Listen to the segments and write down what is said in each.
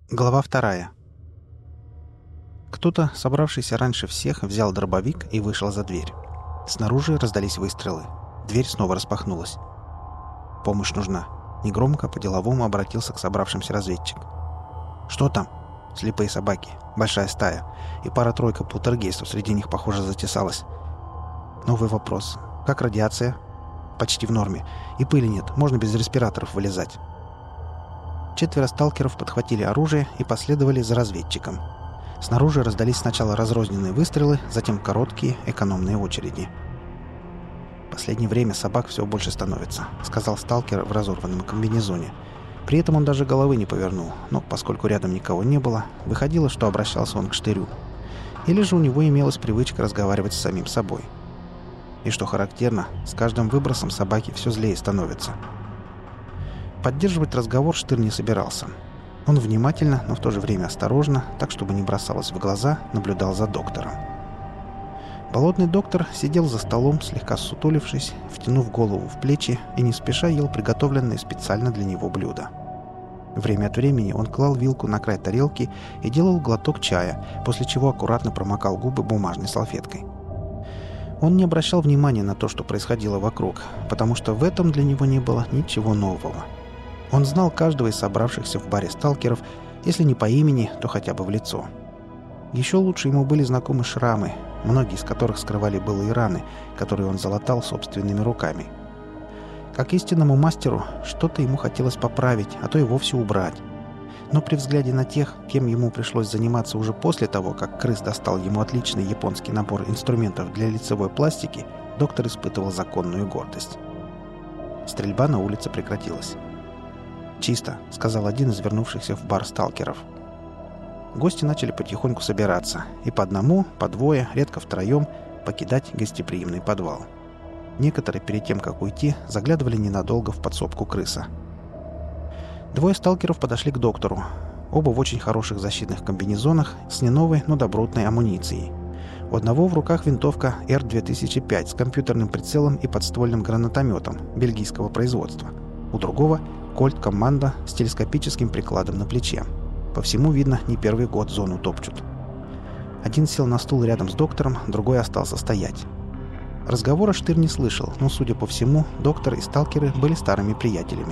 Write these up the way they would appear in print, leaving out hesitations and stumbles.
Глава 2. Кто-то, собравшийся раньше всех, взял дробовик и вышел за дверь. Снаружи раздались выстрелы. Дверь снова распахнулась. «Помощь нужна», — негромко, по-деловому обратился к собравшимся разведчик. «Что там?» «Слепые собаки. Большая стая. И пара-тройка полтергейстов среди них, похоже, затесалась». «Новый вопрос. Как радиация?» «Почти в норме. И пыли нет. Можно без респираторов вылезать». 4 сталкеров подхватили оружие и последовали за разведчиком. Снаружи раздались сначала разрозненные выстрелы, затем короткие, экономные очереди. «Последнее время собак все больше становится», — сказал сталкер в разорванном комбинезоне. При этом он даже головы не повернул, но поскольку рядом никого не было, выходило, что обращался он к штырю. Или же у него имелась привычка разговаривать с самим собой. И что характерно, с каждым выбросом собаки все злее становятся. Поддерживать разговор Штырь не собирался. Он внимательно, но в то же время осторожно, так чтобы не бросалось в глаза, наблюдал за доктором. Болотный доктор сидел за столом, слегка ссутулившись, втянув голову в плечи и не спеша ел приготовленное специально для него блюдо. Время от времени он клал вилку на край тарелки и делал глоток чая, после чего аккуратно промокал губы бумажной салфеткой. Он не обращал внимания на то, что происходило вокруг, потому что в этом для него не было ничего нового. Он знал каждого из собравшихся в баре сталкеров, если не по имени, то хотя бы в лицо. Еще лучше ему были знакомы шрамы, многие из которых скрывали былые раны, которые он залатал собственными руками. Как истинному мастеру, что-то ему хотелось поправить, а то и вовсе убрать. Но при взгляде на тех, кем ему пришлось заниматься уже после того, как крыс достал ему отличный японский набор инструментов для лицевой пластики, доктор испытывал законную гордость. Стрельба на улице прекратилась. «Чисто», — сказал один из вернувшихся в бар сталкеров. Гости начали потихоньку собираться, и по одному, по двое, редко втроем, покидать гостеприимный подвал. Некоторые, перед тем, как уйти, заглядывали ненадолго в подсобку крыса. 2 сталкеров подошли к доктору. Оба в очень хороших защитных комбинезонах с не новой, но добротной амуницией. У одного в руках винтовка Р-2005 с компьютерным прицелом и подствольным гранатометом бельгийского производства. У другого — Кольт Коммандо с телескопическим прикладом на плече. По всему видно, не первый год зону топчут. Один сел на стул рядом с доктором, другой остался стоять. Разговора Штырь не слышал, но, судя по всему, доктор и сталкеры были старыми приятелями.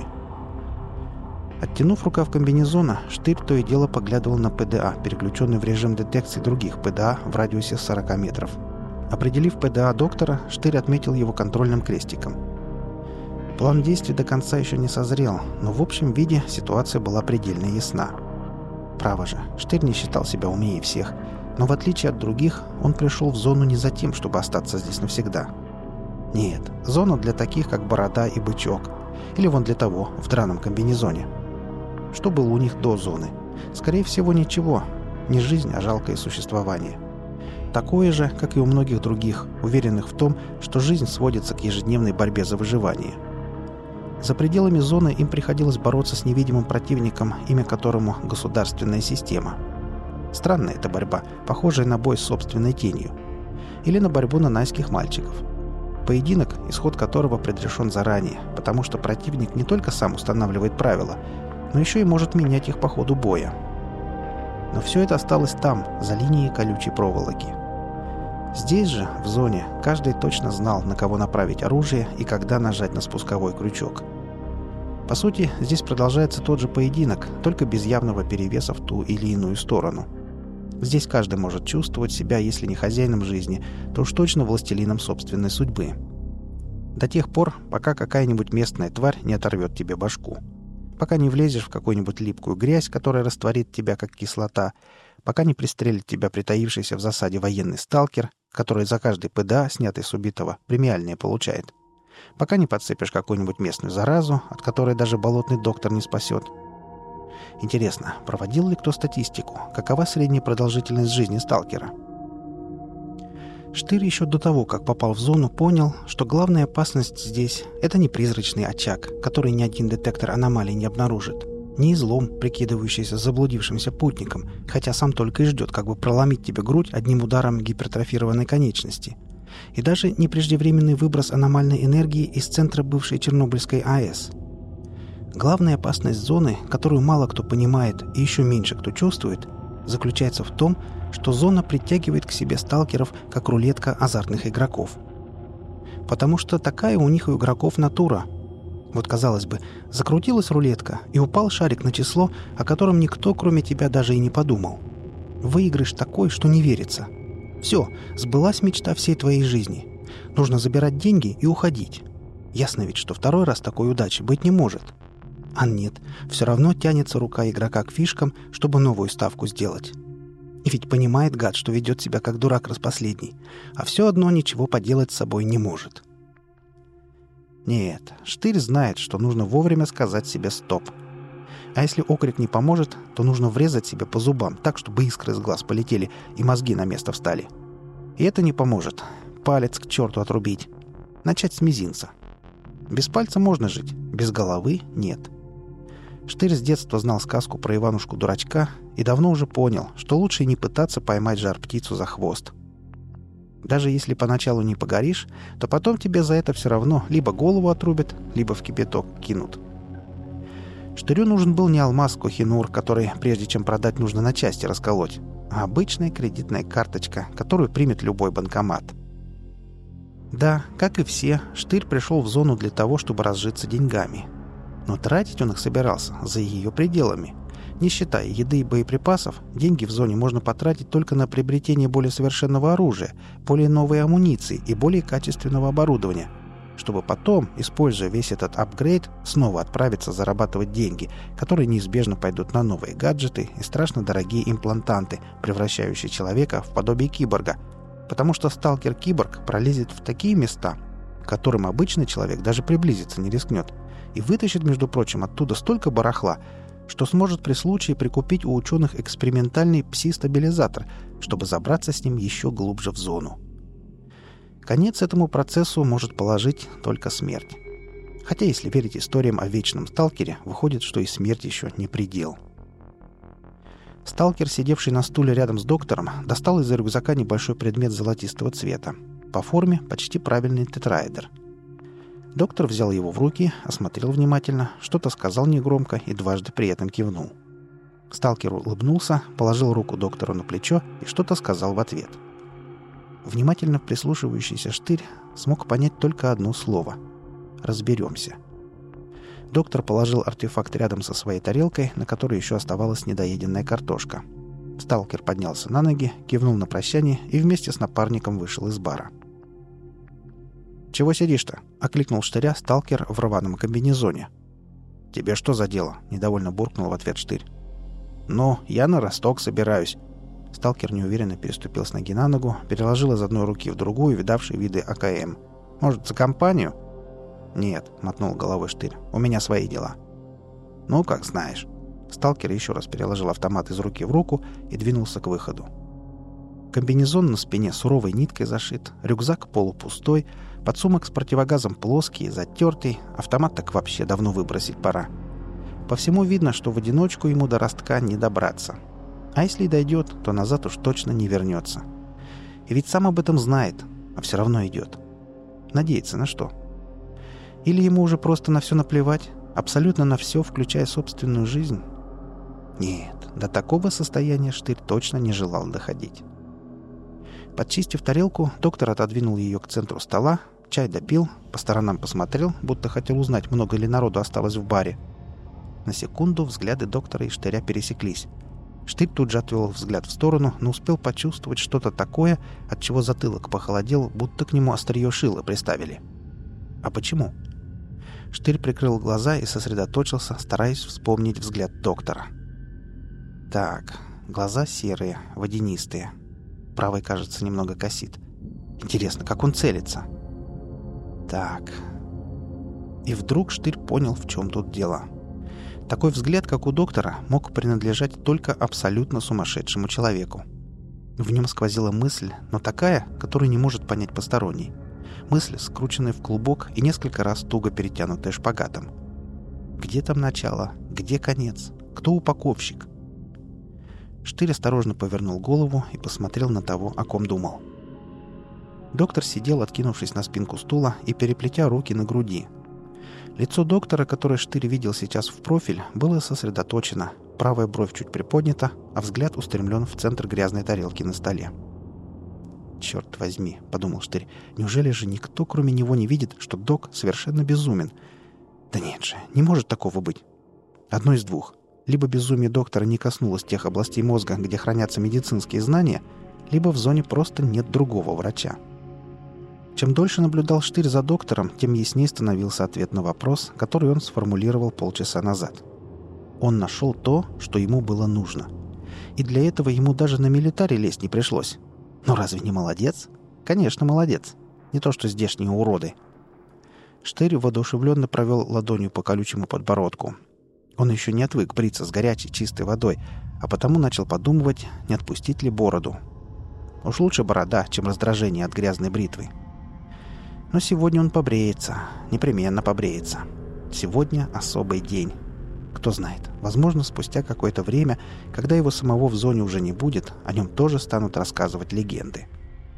Оттянув рукав комбинезона, Штырь то и дело поглядывал на ПДА, переключенный в режим детекции других ПДА в радиусе 40 метров. Определив ПДА доктора, Штырь отметил его контрольным крестиком. План действий до конца еще не созрел, но в общем виде ситуация была предельно ясна. Право же, Штырь не считал себя умнее всех, но в отличие от других, он пришел в зону не за тем, чтобы остаться здесь навсегда. Нет, зона для таких, как Борода и Бычок. Или вон для того, в драном комбинезоне. Что было у них до зоны? Скорее всего, ничего. Не жизнь, а жалкое существование. Такое же, как и у многих других, уверенных в том, что жизнь сводится к ежедневной борьбе за выживание. За пределами зоны им приходилось бороться с невидимым противником, имя которому — государственная система. Странная эта борьба, похожая на бой с собственной тенью. Или на борьбу нанайских мальчиков. Поединок, исход которого предрешен заранее, потому что противник не только сам устанавливает правила, но еще и может менять их по ходу боя. Но все это осталось там, за линией колючей проволоки. Здесь же, в зоне, каждый точно знал, на кого направить оружие и когда нажать на спусковой крючок. По сути, здесь продолжается тот же поединок, только без явного перевеса в ту или иную сторону. Здесь каждый может чувствовать себя, если не хозяином жизни, то уж точно властелином собственной судьбы. До тех пор, пока какая-нибудь местная тварь не оторвет тебе башку. Пока не влезешь в какую-нибудь липкую грязь, которая растворит тебя, как кислота, пока не пристрелит тебя притаившийся в засаде военный сталкер, который за каждый ПДА, снятый с убитого, премиальные получает. Пока не подцепишь какую-нибудь местную заразу, от которой даже болотный доктор не спасет. Интересно, проводил ли кто статистику? Какова средняя продолжительность жизни сталкера? Штырь еще до того, как попал в зону, понял, что главная опасность здесь — это не призрачный очаг, который ни один детектор аномалий не обнаружит, не излом, прикидывающийся заблудившимся путником, хотя сам только и ждет, как бы проломить тебе грудь одним ударом гипертрофированной конечности, и даже не преждевременный выброс аномальной энергии из центра бывшей Чернобыльской АЭС. Главная опасность зоны, которую мало кто понимает и еще меньше кто чувствует, заключается в том, что зона притягивает к себе сталкеров, как рулетка азартных игроков. Потому что такая у них у игроков натура. Вот, казалось бы, закрутилась рулетка, и упал шарик на число, о котором никто, кроме тебя, даже и не подумал. Выигрыш такой, что не верится. Все, сбылась мечта всей твоей жизни. Нужно забирать деньги и уходить. Ясно ведь, что второй раз такой удачи быть не может. А нет, все равно тянется рука игрока к фишкам, чтобы новую ставку сделать. И ведь понимает гад, что ведет себя как дурак распоследний, а все одно ничего поделать с собой не может. Нет, Штырь знает, что нужно вовремя сказать себе «стоп». А если окрик не поможет, то нужно врезать себе по зубам так, чтобы искры из глаз полетели и мозги на место встали. И это не поможет. Палец к черту отрубить. Начать с мизинца. Без пальца можно жить, без головы — нет. Штырь с детства знал сказку про Иванушку-дурачка и давно уже понял, что лучше не пытаться поймать жар-птицу за хвост. Даже если поначалу не погоришь, то потом тебе за это все равно либо голову отрубят, либо в кипяток кинут. Штырю нужен был не алмаз Кохинур, который, прежде чем продать, нужно на части расколоть, а обычная кредитная карточка, которую примет любой банкомат. Да, как и все, Штырь пришел в зону для того, чтобы разжиться деньгами. Но тратить он их собирался за ее пределами. Не считая еды и боеприпасов, деньги в зоне можно потратить только на приобретение более совершенного оружия, более новой амуниции и более качественного оборудования, чтобы потом, используя весь этот апгрейд, снова отправиться зарабатывать деньги, которые неизбежно пойдут на новые гаджеты и страшно дорогие имплантанты, превращающие человека в подобие киборга, потому что сталкер-киборг пролезет в такие места, к которым обычный человек даже приблизиться не рискнет, и вытащит, между прочим, оттуда столько барахла, что сможет при случае прикупить у ученых экспериментальный пси-стабилизатор, чтобы забраться с ним еще глубже в зону. Конец этому процессу может положить только смерть. Хотя, если верить историям о вечном сталкере, выходит, что и смерть еще не предел. Сталкер, сидевший на стуле рядом с доктором, достал из-за рюкзака небольшой предмет золотистого цвета. По форме почти правильный тетраэдр. Доктор взял его в руки, осмотрел внимательно, что-то сказал негромко и дважды при этом кивнул. Сталкер улыбнулся, положил руку доктору на плечо и что-то сказал в ответ. Внимательно прислушивающийся Штырь смог понять только одно слово — «разберемся». Доктор положил артефакт рядом со своей тарелкой, на которой еще оставалась недоеденная картошка. Сталкер поднялся на ноги, кивнул на прощание и вместе с напарником вышел из бара. «Чего сидишь-то?» — окликнул Штыря сталкер в рваном комбинезоне. «Тебе что за дело?» — недовольно буркнул в ответ Штырь. «Ну, я на Росток собираюсь». Сталкер неуверенно переступил с ноги на ногу, переложил из одной руки в другую видавшие виды АКМ. «Может, за компанию?» «Нет», — мотнул головой Штырь, — «у меня свои дела». «Ну, как знаешь». Сталкер еще раз переложил автомат из руки в руку и двинулся к выходу. Комбинезон на спине суровой ниткой зашит, рюкзак полупустой, подсумок с противогазом плоский и затертый, автомат так вообще давно выбросить пора. По всему видно, что в одиночку ему до Ростка не добраться. А если и дойдет, то назад уж точно не вернется. И ведь сам об этом знает, а все равно идет. Надеется на что? Или ему уже просто на все наплевать, абсолютно на все, включая собственную жизнь? Нет, до такого состояния Штырь точно не желал доходить. Подчистив тарелку, доктор отодвинул ее к центру стола, чай допил, по сторонам посмотрел, будто хотел узнать, много ли народу осталось в баре. На секунду взгляды доктора и Штыря пересеклись. Штырь тут же отвел взгляд в сторону, но успел почувствовать что-то такое, от чего затылок похолодел, будто к нему острие шила приставили. А почему? Штырь прикрыл глаза и сосредоточился, стараясь вспомнить взгляд доктора. Так, глаза серые, водянистые. Правый, кажется, немного косит. Интересно, как он целится? Так. И вдруг Штырь понял, в чем тут дело. Такой взгляд, как у доктора, мог принадлежать только абсолютно сумасшедшему человеку. В нем сквозила мысль, но такая, которую не может понять посторонний. Мысль, скрученная в клубок и несколько раз туго перетянутая шпагатом. Где там начало? Где конец? Кто упаковщик? Штырь осторожно повернул голову и посмотрел на того, о ком думал. Доктор сидел, откинувшись на спинку стула и переплетя руки на груди. Лицо доктора, которое Штырь видел сейчас в профиль, было сосредоточено, правая бровь чуть приподнята, а взгляд устремлен в центр грязной тарелки на столе. «Черт возьми», — подумал Штырь, — «неужели же никто, кроме него, не видит, что док совершенно безумен? Да нет же, не может такого быть. Одно из двух. Либо безумие доктора не коснулось тех областей мозга, где хранятся медицинские знания, либо в зоне просто нет другого врача». Чем дольше наблюдал Штырь за доктором, тем яснее становился ответ на вопрос, который он сформулировал полчаса назад. Он нашел то, что ему было нужно. И для этого ему даже на милитарий лезть не пришлось. Но разве не молодец? Конечно, молодец. Не то что здешние уроды. Штырь воодушевленно провел ладонью по колючему подбородку. Он еще не отвык бриться с горячей чистой водой, а потому начал подумывать, не отпустить ли бороду. Уж лучше борода, чем раздражение от грязной бритвы. Но сегодня он побреется. Непременно побреется. Сегодня особый день. Кто знает, возможно, спустя какое-то время, когда его самого в зоне уже не будет, о нем тоже станут рассказывать легенды.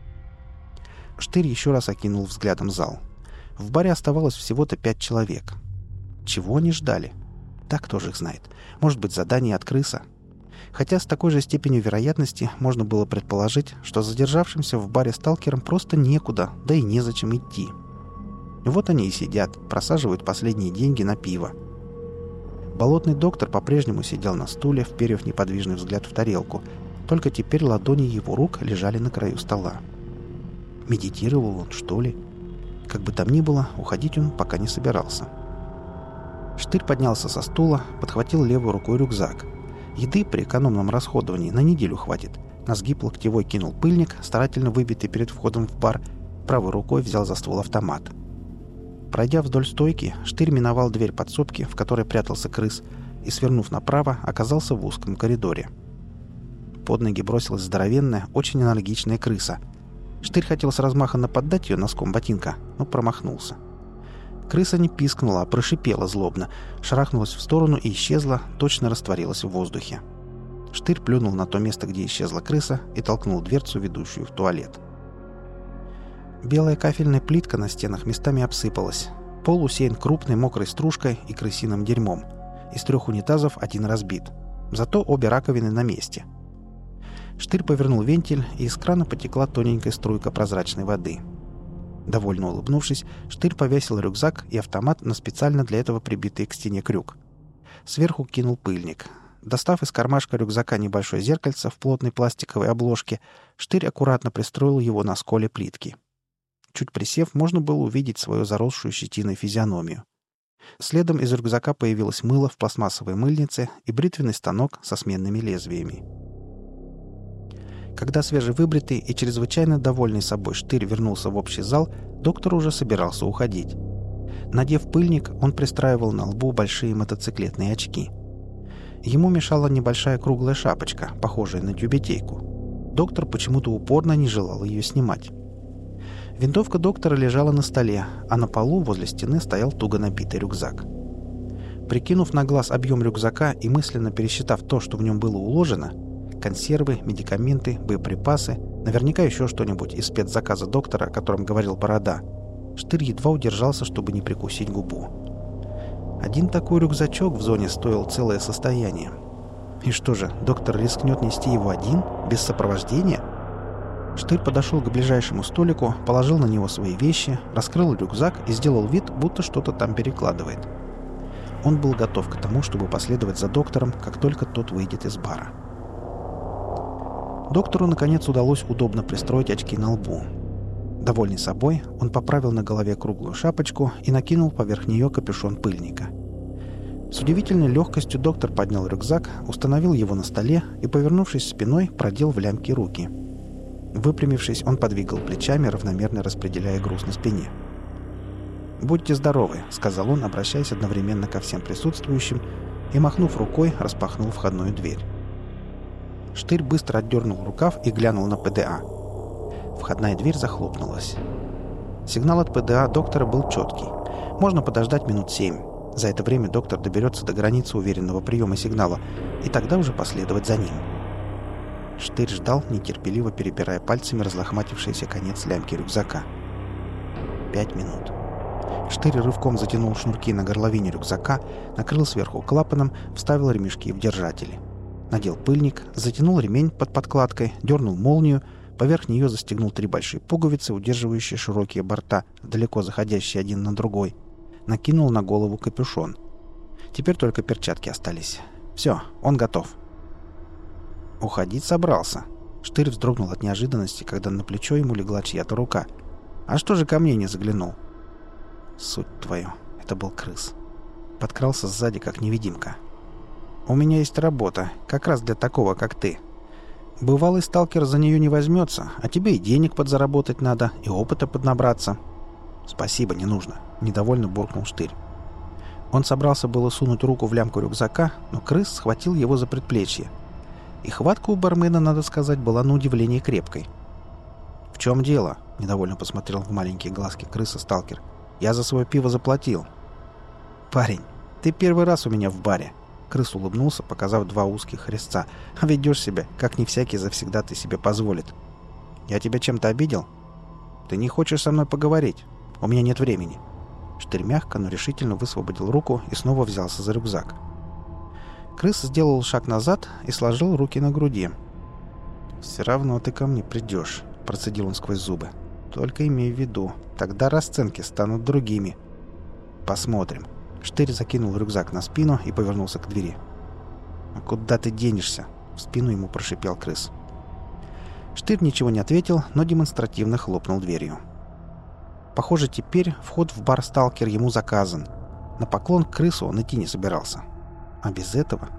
Штырь еще раз окинул взглядом зал. В баре оставалось всего-то 5 человек. Чего они ждали? Да кто же их знает. Может быть, задание от крыса. Хотя с такой же степенью вероятности можно было предположить, что задержавшимся в баре сталкерам просто некуда, да и незачем идти. Вот они и сидят, просаживают последние деньги на пиво. Болотный доктор по-прежнему сидел на стуле, вперев неподвижный взгляд в тарелку, только теперь ладони его рук лежали на краю стола. Медитировал он, что ли? Как бы там ни было, уходить он пока не собирался. Штырь поднялся со стула, подхватил левой рукой рюкзак. Еды при экономном расходовании на неделю хватит. На сгиб локтевой кинул пыльник, старательно выбитый перед входом в бар, правой рукой взял за ствол автомат. Пройдя вдоль стойки, Штырь миновал дверь подсобки, в которой прятался крыс, и, свернув направо, оказался в узком коридоре. Под ноги бросилась здоровенная, очень энергичная крыса. Штырь хотел с размаха наподдать ее носком ботинка, но промахнулся. Крыса не пискнула, а прошипела злобно, шарахнулась в сторону и исчезла, точно растворилась в воздухе. Штырь плюнул на то место, где исчезла крыса, и толкнул дверцу, ведущую в туалет. Белая кафельная плитка на стенах местами обсыпалась. Пол усеян крупной мокрой стружкой и крысиным дерьмом. Из 3 унитазов один разбит. Зато обе раковины на месте. Штырь повернул вентиль, и из крана потекла тоненькая струйка прозрачной воды. Довольно улыбнувшись, Штырь повесил рюкзак и автомат на специально для этого прибитый к стене крюк. Сверху кинул пыльник. Достав из кармашка рюкзака небольшое зеркальце в плотной пластиковой обложке, Штырь аккуратно пристроил его на сколе плитки. Чуть присев, можно было увидеть свою заросшую щетиной физиономию. Следом из рюкзака появилось мыло в пластмассовой мыльнице и бритвенный станок со сменными лезвиями. Когда свежевыбритый и чрезвычайно довольный собой Штырь вернулся в общий зал, доктор уже собирался уходить. Надев пыльник, он пристраивал на лбу большие мотоциклетные очки. Ему мешала небольшая круглая шапочка, похожая на тюбетейку. Доктор почему-то упорно не желал ее снимать. Винтовка доктора лежала на столе, а на полу возле стены стоял туго набитый рюкзак. Прикинув на глаз объем рюкзака и мысленно пересчитав то, что в нем было уложено, консервы, медикаменты, боеприпасы, наверняка еще что-нибудь из спецзаказа доктора, о котором говорил Борода, Штырь едва удержался, чтобы не прикусить губу. Один такой рюкзачок в зоне стоил целое состояние. И что же, доктор рискнет нести его один, без сопровождения? Штырь подошел к ближайшему столику, положил на него свои вещи, раскрыл рюкзак и сделал вид, будто что-то там перекладывает. Он был готов к тому, чтобы последовать за доктором, как только тот выйдет из бара. Доктору, наконец, удалось удобно пристроить очки на лбу. Довольный собой, он поправил на голове круглую шапочку и накинул поверх нее капюшон пыльника. С удивительной легкостью доктор поднял рюкзак, установил его на столе и, повернувшись спиной, продел в лямки руки. Выпрямившись, он подвигал плечами, равномерно распределяя груз на спине. «Будьте здоровы», — сказал он, обращаясь одновременно ко всем присутствующим, и, махнув рукой, распахнул входную дверь. Штырь быстро отдернул рукав и глянул на ПДА. Входная дверь захлопнулась. Сигнал от ПДА доктора был четкий. Можно подождать минут 7. За это время доктор доберется до границы уверенного приема сигнала, и тогда уже последовать за ним. Штырь ждал, нетерпеливо перебирая пальцами разлохматившийся конец лямки рюкзака. 5 минут. Штырь рывком затянул шнурки на горловине рюкзака, накрыл сверху клапаном, вставил ремешки в держатели. Надел пыльник, затянул ремень под подкладкой, дернул молнию, поверх нее застегнул 3 большие пуговицы, удерживающие широкие борта, далеко заходящие один на другой. Накинул на голову капюшон. Теперь только перчатки остались. Все, он готов. Уходить собрался. Штырь вздрогнул от неожиданности, когда на плечо ему легла чья-то рука. А что же ко мне не заглянул? Суть твою, это был крыс. Подкрался сзади, как невидимка. У меня есть работа, как раз для такого, как ты. Бывалый сталкер за нее не возьмется, а тебе и денег подзаработать надо, и опыта поднабраться. Спасибо, не нужно, недовольно буркнул Штырь. Он собрался было сунуть руку в лямку рюкзака, но крыс схватил его за предплечье. И хватка у бармена, надо сказать, была на удивление крепкой. «В чем дело?» — недовольно посмотрел в маленькие глазки крыса сталкер. «Я за свое пиво заплатил». «Парень, ты первый раз у меня в баре». Крыс улыбнулся, показав 2 узких резца. «А ведешь себя, как не всякий завсегдатый себе позволит. Я тебя чем-то обидел? Ты не хочешь со мной поговорить? У меня нет времени». Штырь мягко, но решительно высвободил руку и снова взялся за рюкзак. Крыс сделал шаг назад и сложил руки на груди. «Все равно ты ко мне придешь», — процедил он сквозь зубы. «Только имей в виду, тогда расценки станут другими». «Посмотрим». Штырь закинул рюкзак на спину и повернулся к двери. «А куда ты денешься?» — в спину ему прошипел крыс. Штырь ничего не ответил, но демонстративно хлопнул дверью. Похоже, теперь вход в бар «Сталкер» ему заказан. На поклон к крысу он идти не собирался. А без этого...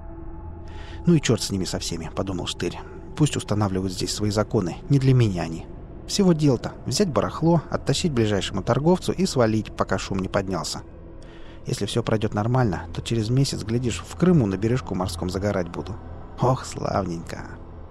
«Ну и черт с ними со всеми», — подумал Штырь. «Пусть устанавливают здесь свои законы. Не для меня они. Всего дел-то — взять барахло, оттащить ближайшему торговцу и свалить, пока шум не поднялся. Если все пройдет нормально, то через месяц, глядишь, в Крыму на бережку морском загорать буду. Ох, славненько!»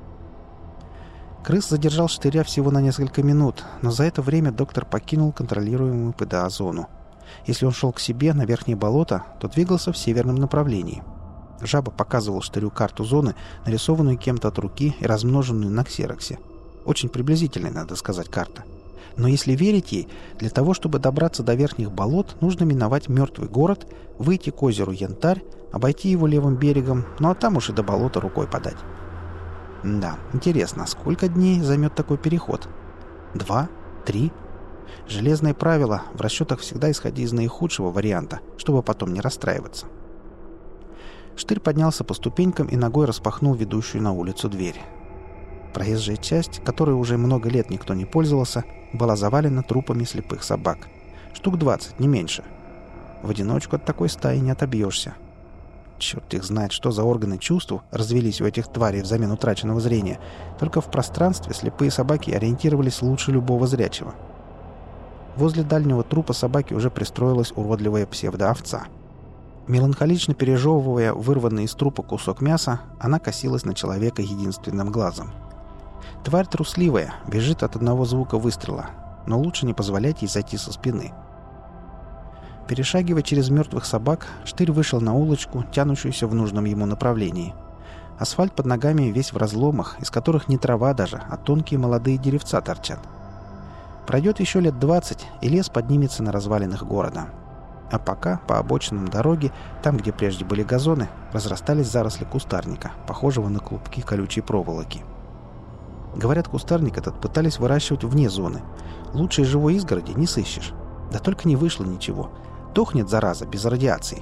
Крыс задержал Штыря всего на несколько минут, но за это время доктор покинул контролируемую ПДА-зону. Если он шел к себе на верхнее болото, то двигался в северном направлении. Жаба показывал Штырю карту зоны, нарисованную кем-то от руки и размноженную на ксероксе. Очень приблизительная, надо сказать, карта. Но если верить ей, для того, чтобы добраться до верхних болот, нужно миновать мертвый город, выйти к озеру Янтарь, обойти его левым берегом, ну а там уж и до болота рукой подать. Да, интересно, сколько дней займет такой переход? 2? 3? Железное правило, в расчетах всегда исходи из наихудшего варианта, чтобы потом не расстраиваться. Штырь поднялся по ступенькам и ногой распахнул ведущую на улицу дверь. Проезжая часть, которой уже много лет никто не пользовался, была завалена трупами слепых собак. Штук 20, не меньше. В одиночку от такой стаи не отобьешься. Черт их знает, что за органы чувств развелись у этих тварей взамен утраченного зрения. Только в пространстве слепые собаки ориентировались лучше любого зрячего. Возле дальнего трупа собаки уже пристроилась уродливая псевдоовца. Меланхолично пережевывая вырванный из трупа кусок мяса, она косилась на человека единственным глазом. Тварь трусливая, бежит от одного звука выстрела, но лучше не позволять ей зайти со спины. Перешагивая через мертвых собак, Штырь вышел на улочку, тянущуюся в нужном ему направлении. Асфальт под ногами весь в разломах, из которых не трава даже, а тонкие молодые деревца торчат. Пройдет еще лет 20, и лес поднимется на развалинах города. А пока по обочинам дороги, там, где прежде были газоны, разрастались заросли кустарника, похожего на клубки колючей проволоки. Говорят, кустарник этот пытались выращивать вне зоны. Лучшей живой изгороди не сыщешь. Да только не вышло ничего. Тухнет, зараза, без радиации.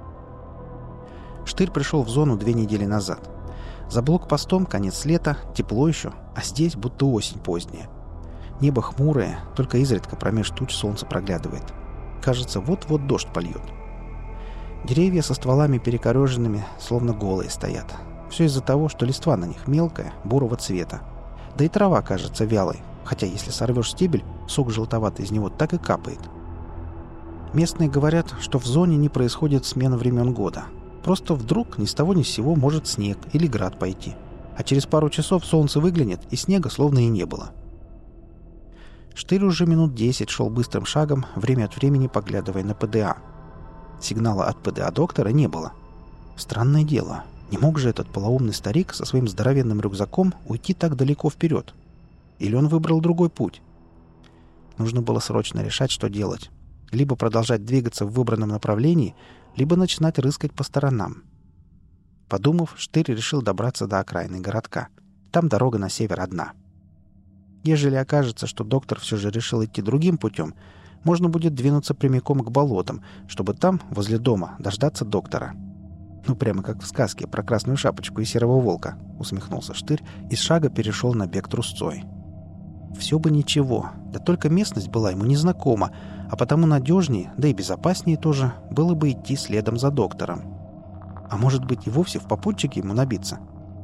Штырь пришел в зону 2 недели назад. За блокпостом конец лета, тепло еще, а здесь будто осень поздняя. Небо хмурое, только изредка промеж туч солнце проглядывает. Кажется, вот-вот дождь польет. Деревья со стволами перекореженными, словно голые стоят. Все из-за того, что листва на них мелкая, бурого цвета. Да и трава кажется вялой, хотя если сорвешь стебель, сок желтоватый из него так и капает. Местные говорят, что в зоне не происходит смена времен года. Просто вдруг ни с того ни с сего может снег или град пойти. А через пару часов солнце выглянет, и снега словно и не было. Штырь уже минут 10 шел быстрым шагом, время от времени поглядывая на ПДА. Сигнала от ПДА-доктора не было. Странное дело, не мог же этот полоумный старик со своим здоровенным рюкзаком уйти так далеко вперед? Или он выбрал другой путь? Нужно было срочно решать, что делать. либо продолжать двигаться в выбранном направлении, либо начинать рыскать по сторонам. Подумав, Штырь решил добраться до окраины городка. Там дорога на север одна. Ежели окажется, что доктор все же решил идти другим путем, можно будет двинуться прямиком к болотам, чтобы там, возле дома, дождаться доктора. «Ну, прямо как в сказке про Красную Шапочку и Серого Волка», — усмехнулся Штырь и с шага перешел на бег трусцой. Все бы ничего, да только местность была ему незнакома, а потому надежнее, да и безопаснее тоже, было бы идти следом за доктором. А может быть и вовсе в попутчике ему набиться?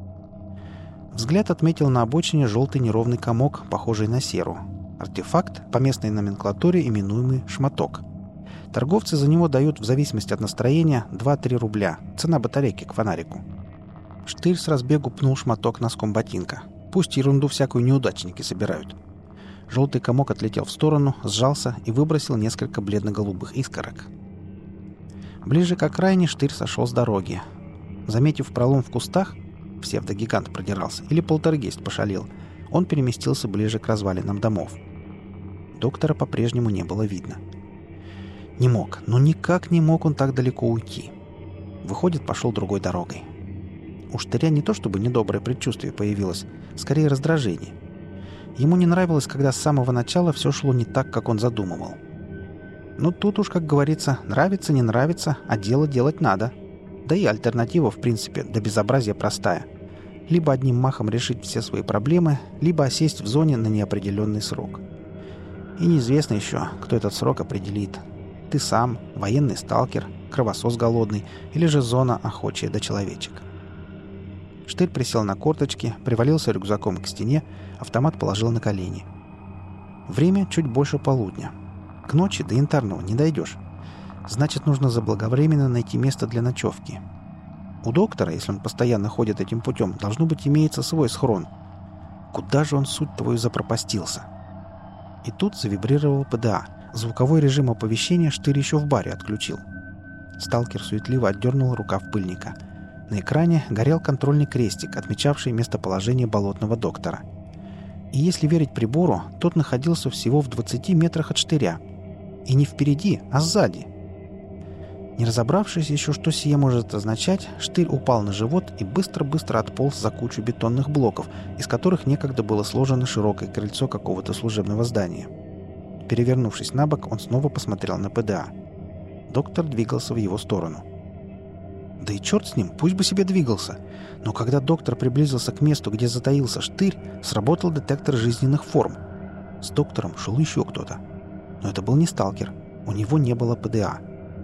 Взгляд отметил на обочине желтый неровный комок, похожий на серу. Артефакт, по местной номенклатуре именуемый «шматок». Торговцы за него дают в зависимости от настроения 2-3 рубля. Цена батарейки к фонарику. Штырь с разбегу пнул шматок носком ботинка. Пусть ерунду всякую неудачники собирают. Желтый комок отлетел в сторону, сжался и выбросил несколько бледно-голубых искорок. Ближе к окраине Штырь сошел с дороги. Заметив пролом в кустах, псевдогигант продирался, или полтергейст пошалил, он переместился ближе к развалинам домов. Доктора по-прежнему не было видно. Не мог, но никак не мог он так далеко уйти. Выходит, пошел другой дорогой. У Штыря не то чтобы недоброе предчувствие появилось, скорее раздражение. Ему не нравилось, когда с самого начала все шло не так, как он задумывал. Но тут уж, как говорится, нравится, не нравится, а дело делать надо. Да и альтернатива, в принципе, до безобразия простая. Либо одним махом решить все свои проблемы, либо осесть в зоне на неопределенный срок. И неизвестно еще, кто этот срок определит. Ты сам, военный сталкер, кровосос голодный или же зона охочая до человечек. Штырь присел на корточки, привалился рюкзаком к стене, автомат положил на колени. Время чуть больше полудня. К ночи до Янтарного не дойдешь. Значит, нужно заблаговременно найти место для ночевки. У доктора, если он постоянно ходит этим путем, должно быть имеется свой схрон. Куда же он, суть твою, запропастился? И тут завибрировал ПДА. Звуковой режим оповещения Штырь еще в баре отключил. Сталкер суетливо отдернул рукав пыльника. На экране горел контрольный крестик, отмечавший местоположение болотного доктора. И если верить прибору, тот находился всего в 20 метрах от Штыря. И не впереди, а сзади. Не разобравшись еще, что сие может означать, Штырь упал на живот и быстро-быстро отполз за кучу бетонных блоков, из которых некогда было сложено широкое крыльцо какого-то служебного здания. Перевернувшись на бок, он снова посмотрел на ПДА. Доктор двигался в его сторону. Да и черт с ним, пусть бы себе двигался. Но когда доктор приблизился к месту, где затаился Штырь, сработал детектор жизненных форм. С доктором шел еще кто-то. Но это был не сталкер. У него не было ПДА.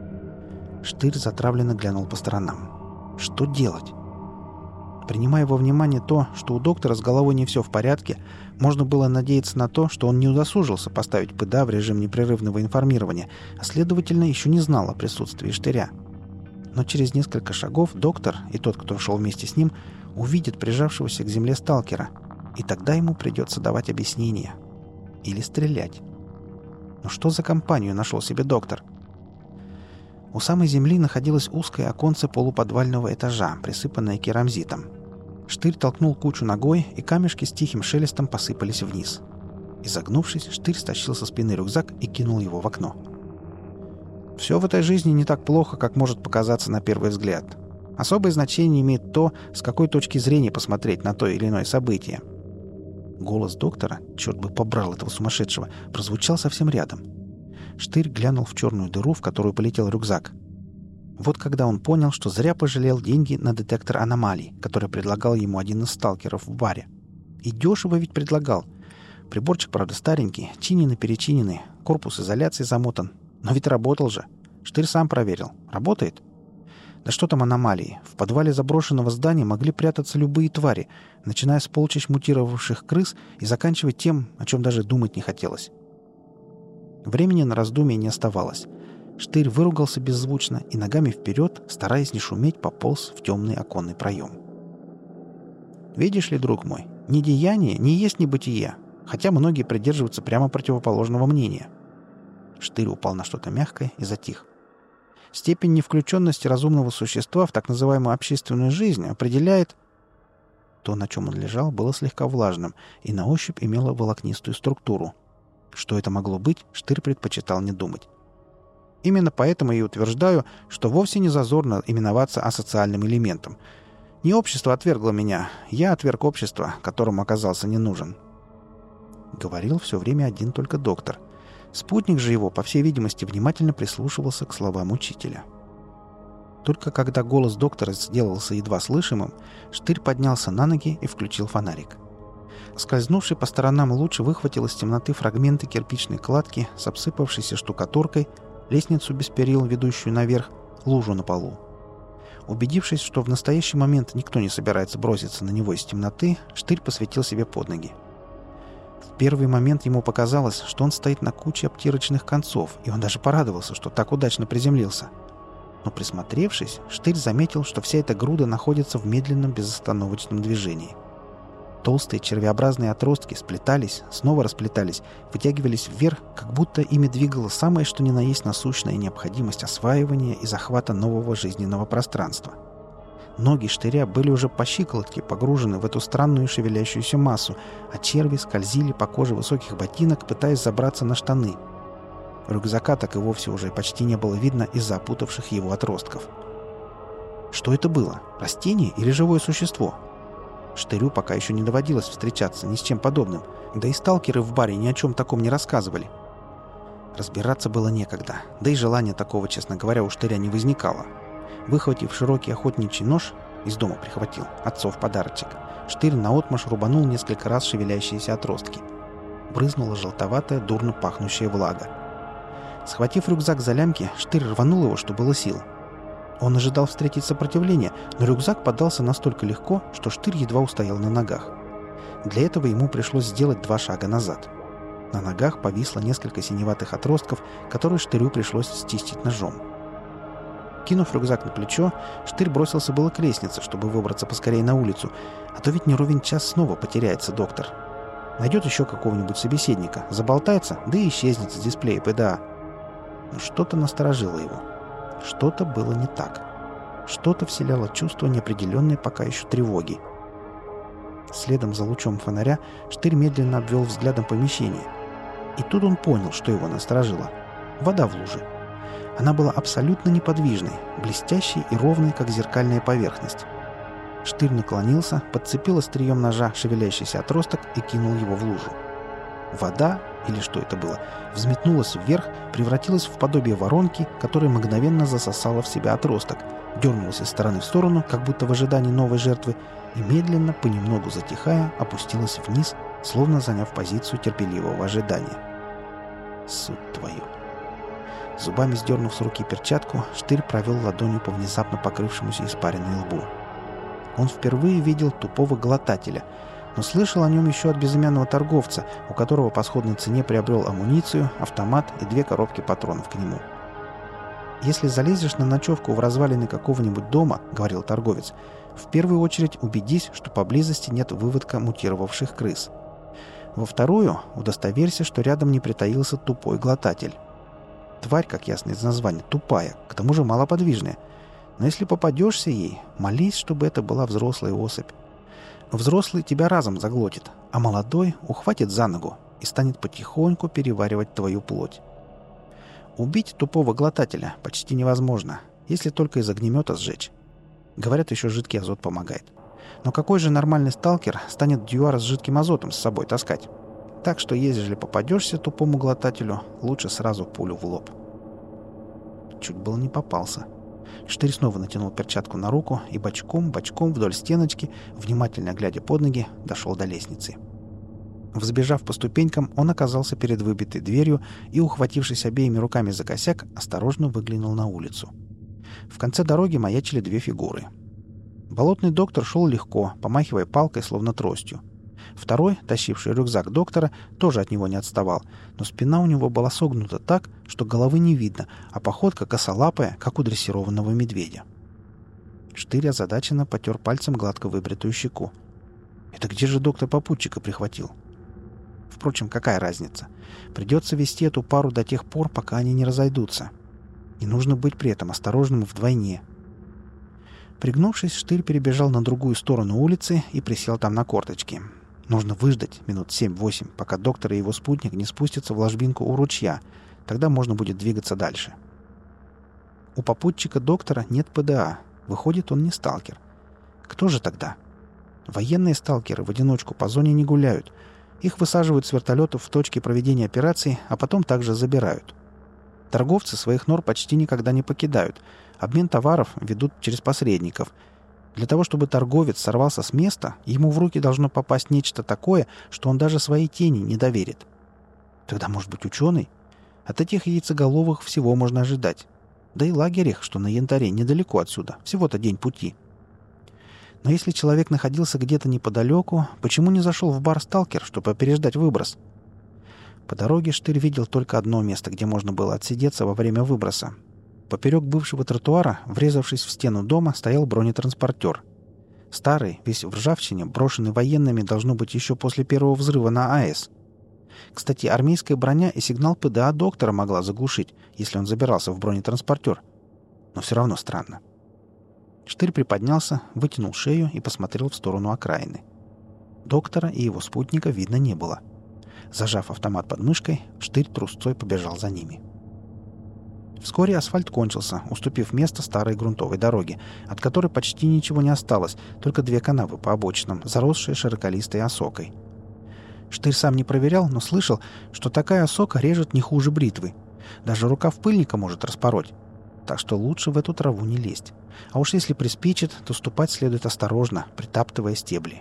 Штырь затравленно глянул по сторонам. Что делать? Принимая во внимание то, что у доктора с головой не все в порядке, можно было надеяться на то, что он не удосужился поставить ПДА в режим непрерывного информирования, а следовательно, еще не знал о присутствии Штыря. Но через несколько шагов доктор и тот, кто шел вместе с ним, увидят прижавшегося к земле сталкера, и тогда ему придется давать объяснения. Или стрелять. Но что за компанию нашел себе доктор? У самой земли находилось узкое оконце полуподвального этажа, присыпанное керамзитом. Штырь толкнул кучу ногой, и камешки с тихим шелестом посыпались вниз. Изогнувшись, Штырь стащил со спины рюкзак и кинул его в окно. Все в этой жизни не так плохо, как может показаться на первый взгляд. Особое значение имеет то, с какой точки зрения посмотреть на то или иное событие. Голос доктора, черт бы побрал этого сумасшедшего, прозвучал совсем рядом. Штырь глянул в черную дыру, в которую полетел рюкзак. Вот когда он понял, что зря пожалел деньги на детектор аномалий, который предлагал ему один из сталкеров в баре. И дешево ведь предлагал. Приборчик, правда, старенький, чиненный-перечиненный, корпус изоляции замотан. Но ведь работал же. Штырь сам проверил. Работает? Да что там аномалии? В подвале заброшенного здания могли прятаться любые твари, начиная с полчищ мутировавших крыс и заканчивая тем, о чем даже думать не хотелось. Времени на раздумье не оставалось. Штырь выругался беззвучно и ногами вперед, стараясь не шуметь, пополз в темный оконный проем. Видишь ли, друг мой, недеяние не есть небытие, хотя многие придерживаются прямо противоположного мнения. Штырь упал на что-то мягкое и затих. Степень невключенности разумного существа в так называемую общественную жизнь определяет... То, на чем он лежал, было слегка влажным и на ощупь имело волокнистую структуру. Что это могло быть, Штырь предпочитал не думать. Именно поэтому я и утверждаю, что вовсе не зазорно именоваться асоциальным элементом. Не общество отвергло меня, я отверг общество, которому оказался не нужен. Говорил все время один только доктор. Спутник же его, по всей видимости, внимательно прислушивался к словам учителя. Только когда голос доктора сделался едва слышимым, Штырь поднялся на ноги и включил фонарик. Скользнувший по сторонам луч выхватил из темноты фрагменты кирпичной кладки с обсыпавшейся штукатуркой, лестницу без перил, ведущую наверх, лужу на полу. Убедившись, что в настоящий момент никто не собирается броситься на него из темноты, Штырь посветил себе под ноги. В первый момент ему показалось, что он стоит на куче обтирочных концов, и он даже порадовался, что так удачно приземлился. Но присмотревшись, Штырь заметил, что вся эта груда находится в медленном безостановочном движении. Толстые червеобразные отростки сплетались, снова расплетались, вытягивались вверх, как будто ими двигала самое что ни на есть насущная необходимость осваивания и захвата нового жизненного пространства. Ноги Штыря были уже по щиколотке погружены в эту странную шевелящуюся массу, а черви скользили по коже высоких ботинок, пытаясь забраться на штаны. Рюкзака так и вовсе уже почти не было видно из-за опутавших его отростков. Что это было? Растение или живое существо? Штырю пока еще не доводилось встречаться ни с чем подобным, да и сталкеры в баре ни о чем таком не рассказывали. Разбираться было некогда, да и желания такого, честно говоря, у Штыря не возникало. Выхватив широкий охотничий нож, из дома прихватил, отцов подарочек, Штырь наотмашь рубанул несколько раз шевелящиеся отростки. Брызнула желтоватая, дурно пахнущая влага. Схватив рюкзак за лямки, Штырь рванул его, что было сил. Он ожидал встретить сопротивление, но рюкзак поддался настолько легко, что Штырь едва устоял на ногах. Для этого ему пришлось сделать 2 шага назад. На ногах повисло несколько синеватых отростков, которые Штырю пришлось стискать ножом. Кинув рюкзак на плечо, Штырь бросился было к лестнице, чтобы выбраться поскорее на улицу, а то ведь не ровен час снова потеряется доктор. Найдет еще какого-нибудь собеседника, заболтается, да и исчезнет с дисплея ПДА. Но что-то насторожило его. Что-то было не так. Что-то вселяло чувство неопределенной пока еще тревоги. Следом за лучом фонаря Штырь медленно обвел взглядом помещение. И тут он понял, что его насторожило. Вода в луже. Она была абсолютно неподвижной, блестящей и ровной, как зеркальная поверхность. Штырь наклонился, подцепил острием ножа шевелящийся отросток и кинул его в лужу. Вода, или что это было, взметнулась вверх, превратилась в подобие воронки, которая мгновенно засосала в себя отросток, дернулась из стороны в сторону, как будто в ожидании новой жертвы, и медленно, понемногу затихая, опустилась вниз, словно заняв позицию терпеливого ожидания. Суть твою! Зубами сдернув с руки перчатку, Штырь провел ладонью по внезапно покрывшемуся испаренной лбу. Он впервые видел тупого глотателя, но слышал о нем еще от безымянного торговца, у которого по сходной цене приобрел амуницию, автомат и 2 коробки патронов к нему. «Если залезешь на ночевку в развалины какого-нибудь дома, — говорил торговец, — в первую очередь убедись, что поблизости нет выводка мутировавших крыс. Во вторую — удостоверься, что рядом не притаился тупой глотатель. Тварь, как ясно из названия, тупая, к тому же малоподвижная. Но если попадешься ей, молись, чтобы это была взрослая особь. Взрослый тебя разом заглотит, а молодой ухватит за ногу и станет потихоньку переваривать твою плоть. Убить тупого глотателя почти невозможно, если только из огнемета сжечь. Говорят, еще жидкий азот помогает. Но какой же нормальный сталкер станет дьюара с жидким азотом с собой таскать? Так что, если попадешься тупому глотателю, лучше сразу пулю в лоб. Чуть было не попался. Штырь снова натянул перчатку на руку и бочком вдоль стеночки, внимательно глядя под ноги, дошел до лестницы. Взбежав по ступенькам, он оказался перед выбитой дверью и, ухватившись обеими руками за косяк, осторожно выглянул на улицу. В конце дороги маячили 2 фигуры. Болотный доктор шел легко, помахивая палкой, словно тростью. Второй, тащивший рюкзак доктора, тоже от него не отставал, но спина у него была согнута так, что головы не видно, а походка косолапая, как у дрессированного медведя. Штырь озадаченно потер пальцем гладко выбритую щеку. Это где же доктор попутчика прихватил? Впрочем, какая разница? Придется вести эту пару до тех пор, пока они не разойдутся. И нужно быть при этом осторожным вдвойне. Пригнувшись, Штырь перебежал на другую сторону улицы и присел там на корточки. Нужно выждать минут 7-8, пока доктор и его спутник не спустятся в ложбинку у ручья. Тогда можно будет двигаться дальше. У попутчика доктора нет ПДА. Выходит, он не сталкер. Кто же тогда? Военные сталкеры в одиночку по зоне не гуляют. Их высаживают с вертолетов в точке проведения операций, а потом также забирают. Торговцы своих нор почти никогда не покидают. Обмен товаров ведут через посредников. Для того, чтобы торговец сорвался с места, ему в руки должно попасть нечто такое, что он даже своей тени не доверит. Тогда, может быть, ученый? От этих яйцеголовых всего можно ожидать. Да и лагерь их, что на Янтаре, недалеко отсюда. Всего-то день пути. Но если человек находился где-то неподалеку, почему не зашел в бар «Сталкер», чтобы опереждать выброс? По дороге Штырь видел только одно место, где можно было отсидеться во время выброса. Поперек бывшего тротуара, врезавшись в стену дома, стоял бронетранспортер. Старый, весь в ржавчине, брошенный военными, должно быть, еще после первого взрыва на АЭС. Кстати, армейская броня и сигнал ПДА доктора могла заглушить, если он забирался в бронетранспортер. Но все равно странно. Штырь приподнялся, вытянул шею и посмотрел в сторону окраины. Доктора и его спутника видно не было. Зажав автомат под мышкой, Штырь трусцой побежал за ними. Вскоре асфальт кончился, уступив место старой грунтовой дороге, от которой почти ничего не осталось, только две канавы по обочинам, заросшие широколистой осокой. Штырь сам не проверял, но слышал, что такая осока режет не хуже бритвы. Даже рукав пыльника может распороть. Так что лучше в эту траву не лезть. А уж если приспичит, то ступать следует осторожно, притаптывая стебли.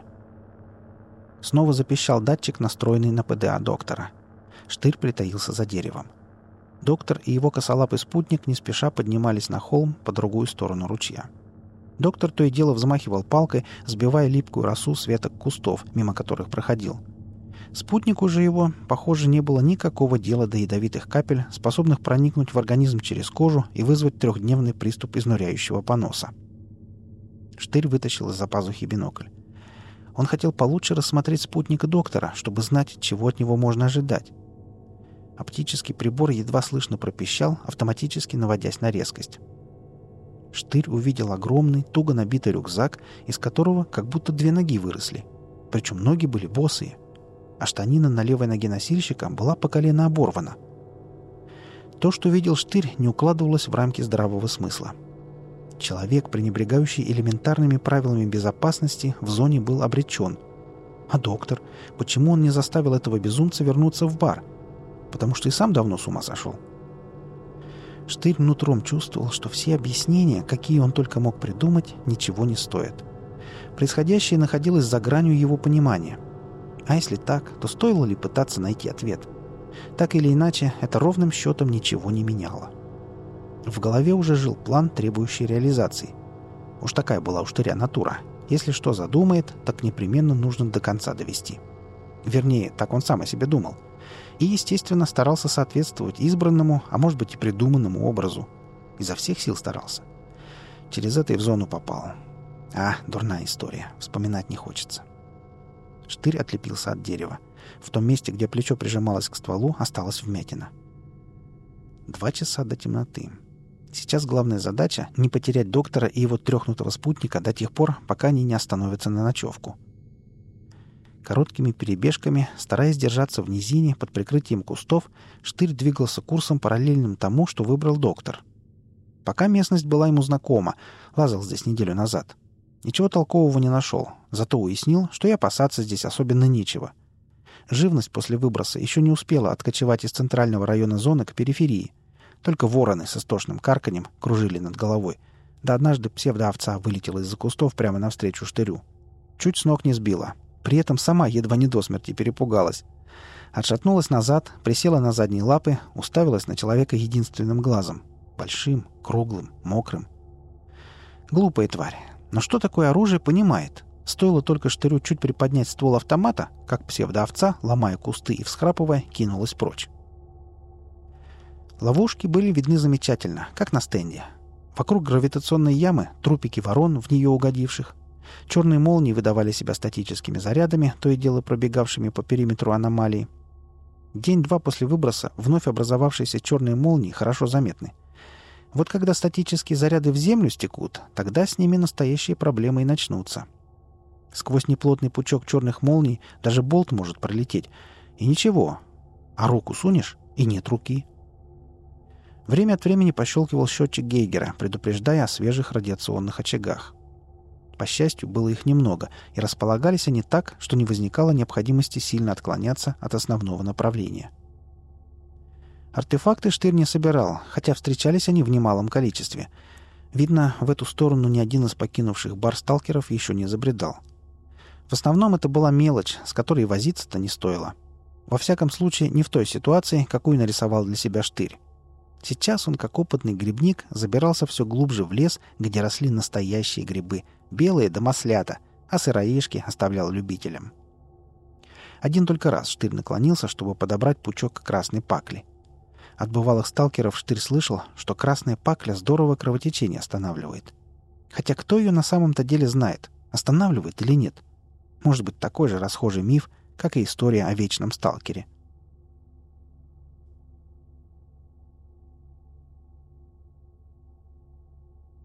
Снова запищал датчик, настроенный на ПДА доктора. Штырь притаился за деревом. Доктор и его косолапый спутник не спеша поднимались на холм по другую сторону ручья. Доктор то и дело взмахивал палкой, сбивая липкую росу с веток кустов, мимо которых проходил. Спутнику же его, похоже, не было никакого дела до ядовитых капель, способных проникнуть в организм через кожу и вызвать трехдневный приступ изнуряющего поноса. Штырь вытащил из-за пазухи бинокль. Он хотел получше рассмотреть спутника доктора, чтобы знать, чего от него можно ожидать. Оптический прибор едва слышно пропищал, автоматически наводясь на резкость. Штырь увидел огромный, туго набитый рюкзак, из которого как будто две ноги выросли. Причем ноги были босые, а штанина на левой ноге носильщика была по колено оборвана. То, что видел Штырь, не укладывалось в рамки здравого смысла. Человек, пренебрегающий элементарными правилами безопасности, в зоне был обречен. А доктор? Почему он не заставил этого безумца вернуться в бар? Потому что и сам давно с ума сошел. Штырь нутром чувствовал, что все объяснения, какие он только мог придумать, ничего не стоят. Происходящее находилось за гранью его понимания. А если так, то стоило ли пытаться найти ответ? Так или иначе, это ровным счетом ничего не меняло. В голове уже жил план, требующий реализации. Уж такая была у Штыря натура. Если что задумает, так непременно нужно до конца довести. Вернее, так он сам о себе думал. И, естественно, старался соответствовать избранному, а может быть и придуманному образу. Изо всех сил старался. Через это и в зону попал. Дурная история. Вспоминать не хочется. Штырь отлепился от дерева. В том месте, где плечо прижималось к стволу, осталась вмятина. 2 часа до темноты. Сейчас главная задача — не потерять доктора и его трёхнутого спутника до тех пор, пока они не остановятся на ночевку. Короткими перебежками, стараясь держаться в низине под прикрытием кустов, Штырь двигался курсом, параллельным тому, что выбрал доктор. Пока местность была ему знакома, лазал здесь неделю назад. Ничего толкового не нашел, зато уяснил, что и опасаться здесь особенно нечего. Живность после выброса еще не успела откочевать из центрального района зоны к периферии. Только вороны с истошным карканьем кружили над головой. Да однажды псевдоовца вылетела из-за кустов прямо навстречу Штырю. Чуть с ног не сбила. При этом сама едва не до смерти перепугалась. Отшатнулась назад, присела на задние лапы, уставилась на человека единственным глазом. Большим, круглым, мокрым. Глупая тварь. Но что такое оружие, понимает. Стоило только Штырю чуть приподнять ствол автомата, как псевдоовца, ломая кусты и всхрапывая, кинулась прочь. Ловушки были видны замечательно, как на стенде. Вокруг гравитационной ямы трупики ворон, в нее угодивших. Черные молнии выдавали себя статическими зарядами, то и дело пробегавшими по периметру аномалии. День-два после выброса вновь образовавшиеся черные молнии хорошо заметны. Вот когда статические заряды в землю стекут, тогда с ними настоящие проблемы и начнутся. Сквозь неплотный пучок черных молний даже болт может пролететь. И ничего. А руку сунешь — и нет руки. Время от времени пощелкивал счетчик Гейгера, предупреждая о свежих радиационных очагах. По счастью, было их немного, и располагались они так, что не возникало необходимости сильно отклоняться от основного направления. Артефакты Штырь не собирал, хотя встречались они в немалом количестве. Видно, в эту сторону ни один из покинувших бар сталкеров еще не забредал. В основном это была мелочь, с которой возиться-то не стоило. Во всяком случае, не в той ситуации, какую нарисовал для себя Штырь. Сейчас он, как опытный грибник, забирался все глубже в лес, где росли настоящие грибы, белые да маслята, а сыроежки оставлял любителям. Один только раз Штырь наклонился, чтобы подобрать пучок красной пакли. От бывалых сталкеров Штырь слышал, что красная пакля здорово кровотечение останавливает. Хотя кто ее на самом-то деле знает, останавливает или нет? Может быть, такой же расхожий миф, как и история о вечном сталкере.